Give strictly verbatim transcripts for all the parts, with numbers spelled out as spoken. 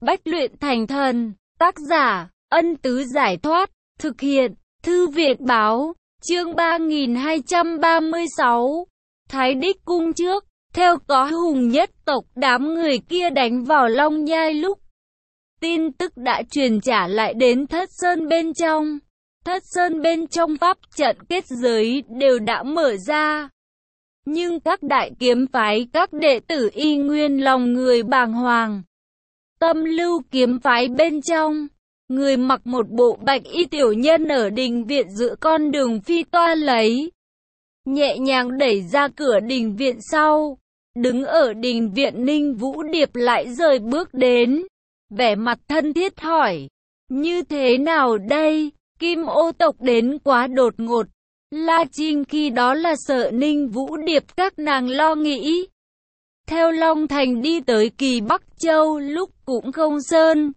Bách luyện thành thần. Tác giả, Ân Tứ Giải Thoát. Thực hiện, Thư viện Báo. Chương ba nghìn hai trăm ba mươi sáu. Thái Đích Cung trước. Theo có hùng nhất tộc đám người kia đánh vào Long Nhai lúc tin tức đã truyền trả lại đến Thất Sơn bên trong. Thất Sơn bên trong pháp trận kết giới đều đã mở ra. Nhưng các đại kiếm phái, các đệ tử y nguyên lòng người bàng hoàng. Tâm Lưu kiếm phái bên trong, người mặc một bộ bạch y tiểu nhân ở đình viện giữa con đường phi toa lấy. Nhẹ nhàng đẩy ra cửa đình viện sau. Đứng ở đình viện Ninh Vũ Điệp lại rời bước đến. Vẻ mặt thân thiết hỏi. Như thế nào đây? Kim Ô tộc đến quá đột ngột. La Trinh khi đó là sợ Ninh Vũ Điệp các nàng lo nghĩ. Theo Long Thành đi tới Kỳ Bắc Châu lúc cũng không sơn.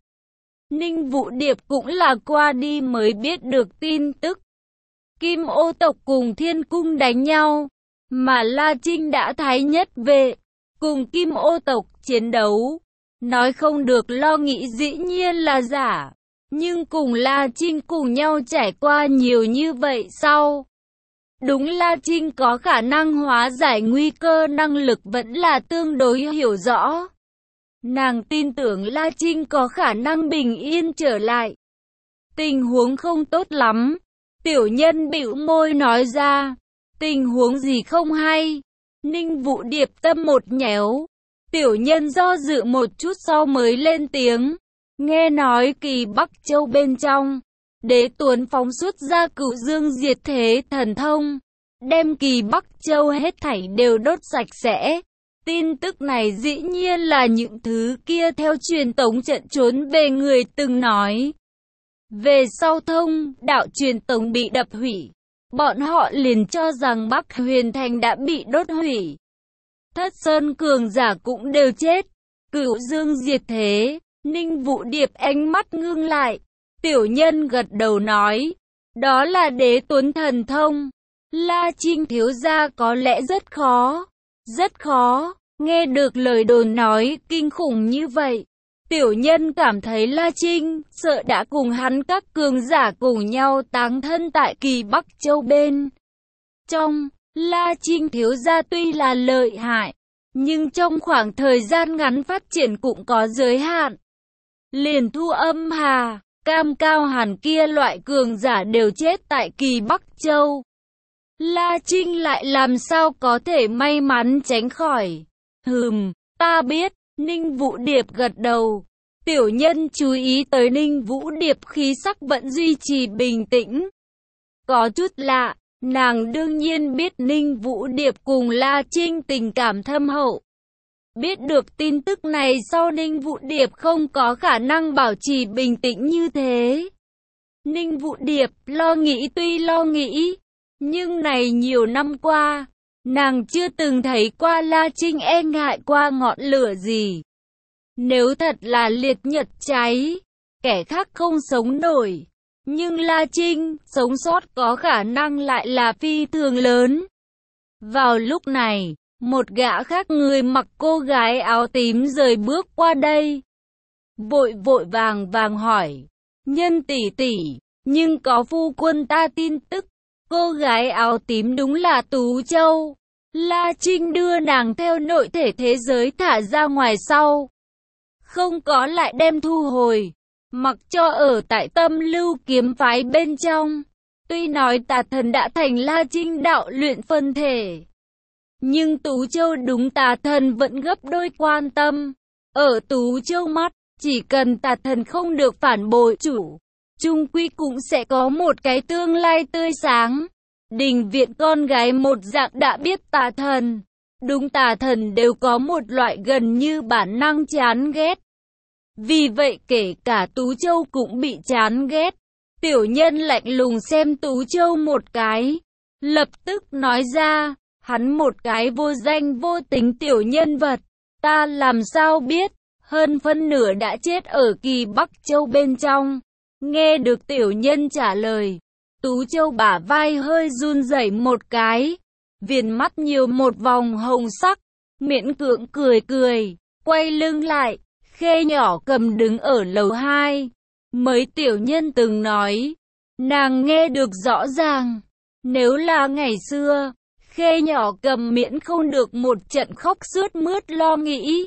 Ninh Vũ Điệp cũng là qua đi mới biết được tin tức. Kim Ô tộc cùng Thiên Cung đánh nhau. Mà La Trinh đã thái nhất về. Cùng Kim Ô tộc chiến đấu. Nói không được lo nghĩ dĩ nhiên là giả. Nhưng cùng La Trinh cùng nhau trải qua nhiều như vậy sau. Đúng La Trinh có khả năng hóa giải nguy cơ, năng lực vẫn là tương đối hiểu rõ. Nàng tin tưởng La Trinh có khả năng bình yên trở lại. Tình huống không tốt lắm. Tiểu nhân bĩu môi nói ra. Tình huống gì không hay? Ninh Vũ Điệp tâm một nhéo. Tiểu nhân do dự một chút sau mới lên tiếng. Nghe nói Kỳ Bắc Châu bên trong, Đế Tuấn phóng xuất ra Cửu Dương Diệt Thế thần thông, đem Kỳ Bắc Châu hết thảy đều đốt sạch sẽ. Tin tức này dĩ nhiên là những thứ kia theo truyền tống trận trốn về người từng nói. Về sau thông, đạo truyền tống bị đập hủy. Bọn họ liền cho rằng Bắc Huyền Thành đã bị đốt hủy. Thất Sơn cường giả cũng đều chết. Cửu Dương Diệt Thế. Ninh Vũ Điệp ánh mắt ngưng lại. Tiểu nhân gật đầu nói. Đó là Đế Tuấn thần thông. La Trinh thiếu gia có lẽ rất khó. Rất khó. Nghe được lời đồn nói kinh khủng như vậy. Tiểu nhân cảm thấy La Trinh sợ đã cùng hắn các cường giả cùng nhau táng thân tại Kỳ Bắc Châu bên trong. La Trinh thiếu gia tuy là lợi hại, nhưng trong khoảng thời gian ngắn phát triển cũng có giới hạn. Liền Thu Âm Hà, Cam Cao Hàn kia loại cường giả đều chết tại Kỳ Bắc Châu. La Trinh lại làm sao có thể may mắn tránh khỏi? Hừm, ta biết. Ninh Vũ Điệp gật đầu. Tiểu nhân chú ý tới Ninh Vũ Điệp khí sắc vẫn duy trì bình tĩnh. Có chút lạ, nàng đương nhiên biết Ninh Vũ Điệp cùng La Trinh tình cảm thâm hậu. Biết được tin tức này sau Ninh Vũ Điệp không có khả năng bảo trì bình tĩnh như thế. Ninh Vũ Điệp lo nghĩ tuy lo nghĩ, nhưng này nhiều năm qua, nàng chưa từng thấy qua La Trinh e ngại qua ngọn lửa gì. Nếu thật là liệt nhật cháy, kẻ khác không sống nổi. Nhưng La Trinh sống sót có khả năng lại là phi thường lớn. Vào lúc này, một gã khác người mặc cô gái áo tím rời bước qua đây. Vội vội vàng vàng hỏi. Nhân tỷ tỷ, nhưng có phu quân ta tin tức. Cô gái áo tím đúng là Tú Châu. La Trinh đưa nàng theo nội thể thế giới thả ra ngoài sau. Không có lại đem thu hồi. Mặc cho ở tại Tâm Lưu kiếm phái bên trong. Tuy nói tà thần đã thành La Trinh đạo luyện phân thể. Nhưng Tú Châu đúng tà thần vẫn gấp đôi quan tâm. Ở Tú Châu mắt, chỉ cần tà thần không được phản bội chủ, chung quy cũng sẽ có một cái tương lai tươi sáng. Đình viện con gái một dạng đã biết tà thần. Đúng tà thần đều có một loại gần như bản năng chán ghét. Vì vậy kể cả Tú Châu cũng bị chán ghét. Tiểu nhân lạnh lùng xem Tú Châu một cái. Lập tức nói ra, hắn một cái vô danh vô tính tiểu nhân vật. Ta làm sao biết, hơn phân nửa đã chết ở Kỳ Bắc Châu bên trong. Nghe được tiểu nhân trả lời, Tú Châu bả vai hơi run rẩy một cái. Viền mắt nhiều một vòng hồng sắc, miễn cưỡng cười cười, quay lưng lại. Khê Nhỏ Cầm đứng ở lầu hai. Mấy tiểu nhân từng nói, nàng nghe được rõ ràng. Nếu là ngày xưa, Khê Nhỏ Cầm miễn không được một trận khóc sướt mướt lo nghĩ.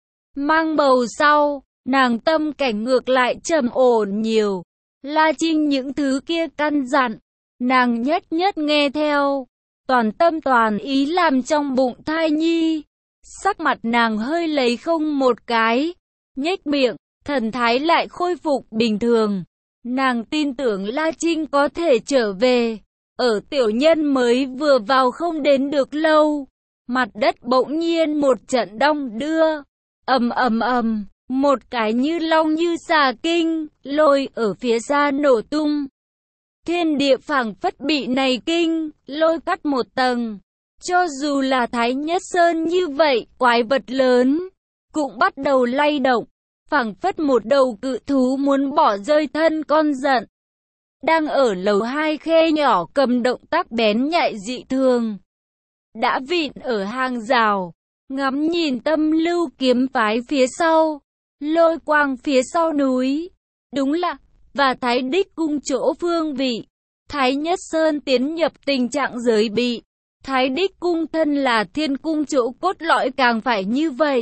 Mang bầu sau, nàng tâm cảnh ngược lại trầm ổn nhiều. La Trinh những thứ kia căn dặn, nàng nhất nhất nghe theo, toàn tâm toàn ý làm trong bụng thai nhi. Sắc mặt nàng hơi lấy không một cái, nhếch miệng, thần thái lại khôi phục bình thường. Nàng tin tưởng La Trinh có thể trở về. Ở tiểu nhân mới vừa vào không đến được lâu, mặt đất bỗng nhiên một trận đong đưa, ầm ầm ầm, một cái như long như xà kinh, lôi ở phía xa nổ tung. Thiên địa phảng phất bị này kinh, lôi cắt một tầng. Cho dù là Thái Nhất Sơn như vậy, quái vật lớn, cũng bắt đầu lay động, phảng phất một đầu cự thú muốn bỏ rơi thân con giận. Đang ở lầu hai Khê Nhỏ Cầm động tác bén nhạy dị thường. Đã vịn ở hàng rào, ngắm nhìn Tâm Lưu kiếm phái phía sau, Lôi Quang phía sau núi. Đúng là, và Thái Đích cung chỗ phương vị. Thái Nhất Sơn tiến nhập tình trạng giới bị. Thái Đích cung thân là thiên cung chỗ cốt lõi càng phải như vậy.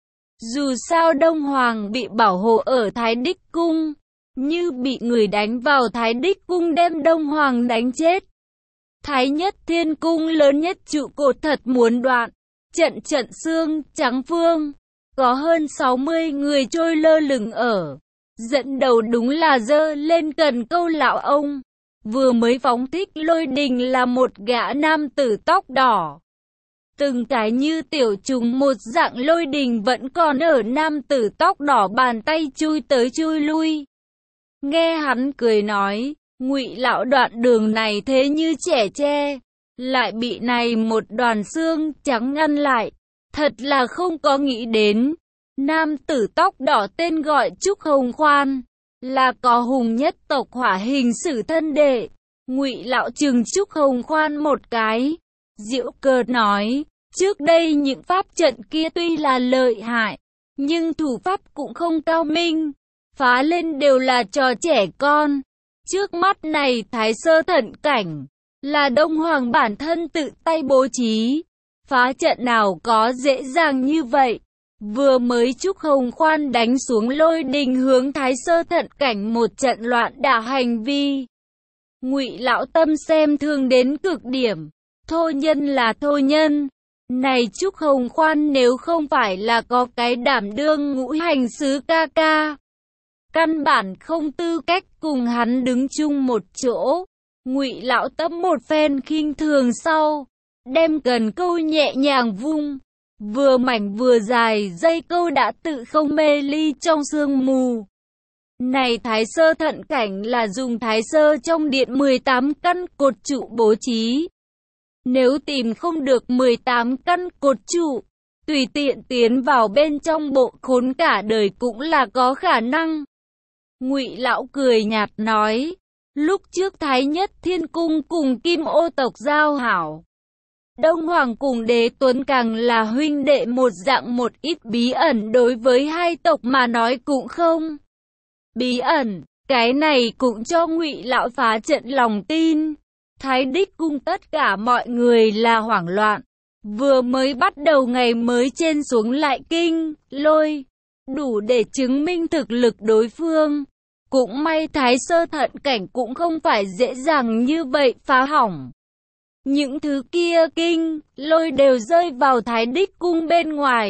Dù sao Đông Hoàng bị bảo hộ ở Thái Đích cung, như bị người đánh vào Thái Đích cung đem Đông Hoàng đánh chết. Thái Nhất Thiên cung lớn nhất trụ cột thật muốn đoạn, trận trận xương trắng phương, có hơn sáu mươi người trôi lơ lửng ở. Dẫn đầu đúng là dơ lên cần câu lão ông, vừa mới phóng thích lôi đình là một gã nam tử tóc đỏ. Từng cái như tiểu trùng một dạng lôi đình vẫn còn ở nam tử tóc đỏ bàn tay chui tới chui lui. Nghe hắn cười nói, Ngụy lão đoạn đường này thế như trẻ tre, lại bị này một đoàn xương trắng ngăn lại, thật là không có nghĩ đến. Nam tử tóc đỏ tên gọi Trúc Hồng Khoan, là có hùng nhất tộc Hỏa Hình Sử thân đệ. Ngụy lão trừng Trúc Hồng Khoan một cái, giễu cợt nói, trước đây những pháp trận kia tuy là lợi hại, nhưng thủ pháp cũng không cao minh, phá lên đều là trò trẻ con. Trước mắt này Thái Sơ Thận Cảnh, là Đông Hoàng bản thân tự tay bố trí, phá trận nào có dễ dàng như vậy. Vừa mới Trúc Hồng Khoan đánh xuống lôi đình hướng Thái Sơ Thận Cảnh một trận loạn đả hành vi. Ngụy lão tâm xem thường đến cực điểm, thô nhân là thô nhân. Này Trúc Hồng Khoan nếu không phải là có cái đảm đương ngũ hành sứ ca ca, căn bản không tư cách cùng hắn đứng chung một chỗ. Ngụy lão tâm một phen khinh thường sau, đem cần câu nhẹ nhàng vung, vừa mảnh vừa dài dây câu đã tự không mê ly trong sương mù. Này Thái Sơ Thận Cảnh là dùng Thái Sơ trong điện mười tám căn cột trụ bố trí. Nếu tìm không được mười tám căn cột trụ, tùy tiện tiến vào bên trong bộ khốn cả đời cũng là có khả năng. Ngụy lão cười nhạt nói, lúc trước Thái Nhất Thiên cung cùng Kim Ô tộc giao hảo, Đông Hoàng cùng Đế Tuấn càng là huynh đệ một dạng, một ít bí ẩn đối với hai tộc mà nói cũng không. Bí ẩn, cái này cũng cho Ngụy lão phá trận lòng tin. Thái Đích cung tất cả mọi người là hoảng loạn. Vừa mới bắt đầu ngày mới trên xuống lại kinh, lôi, đủ để chứng minh thực lực đối phương. Cũng may Thái Sơ Thận Cảnh cũng không phải dễ dàng như vậy phá hỏng. Những thứ kia kinh, lôi đều rơi vào Thái Đích cung bên ngoài.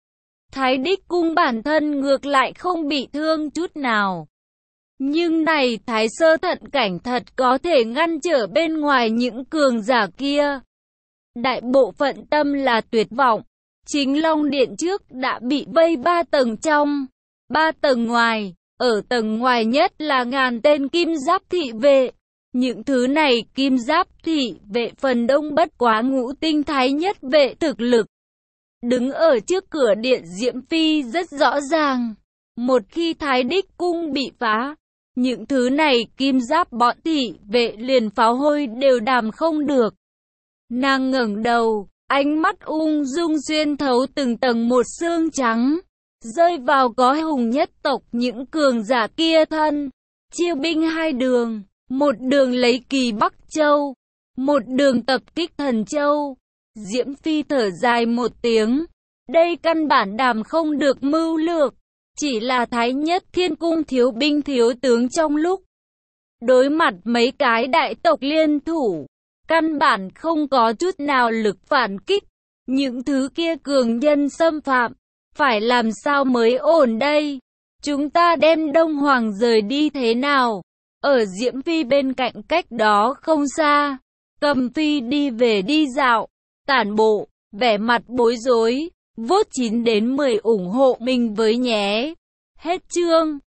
Thái Đích cung bản thân ngược lại không bị thương chút nào. Nhưng này Thái Sơ Thận Cảnh thật có thể ngăn trở bên ngoài những cường giả kia. Đại bộ phận tâm là tuyệt vọng. Chính Long Điện trước đã bị vây ba tầng trong, ba tầng ngoài. Ở tầng ngoài nhất là ngàn tên kim giáp thị vệ. Những thứ này kim giáp thị vệ phần đông bất quá ngũ tinh thái nhất vệ thực lực. Đứng ở trước cửa điện Diễm Phi rất rõ ràng. Một khi Thái Đích cung bị phá, những thứ này kim giáp bọn thị vệ liền pháo hôi đều đàm không được. Nàng ngẩng đầu, ánh mắt ung dung xuyên thấu từng tầng một xương trắng. rơi vào cõi hùng nhất tộc những cường giả kia thân. Chia binh hai đường, một đường lấy kỳ Bắc Châu, một đường tập kích Thần Châu. Diễm Phi thở dài một tiếng, đây căn bản đàm không được mưu lược, chỉ là Thái Nhất Thiên Cung thiếu binh thiếu tướng trong lúc đối mặt mấy cái đại tộc liên thủ, căn bản không có chút nào lực phản kích. Những thứ kia cường nhân xâm phạm, phải làm sao mới ổn đây? Chúng ta đem Đông Hoàng rời đi thế nào? Ở Diễm Phi bên cạnh cách đó không xa, Cầm Phi đi về đi dạo, tản bộ, vẻ mặt bối rối. Vote chín đến mười ủng hộ mình với nhé. Hết chương.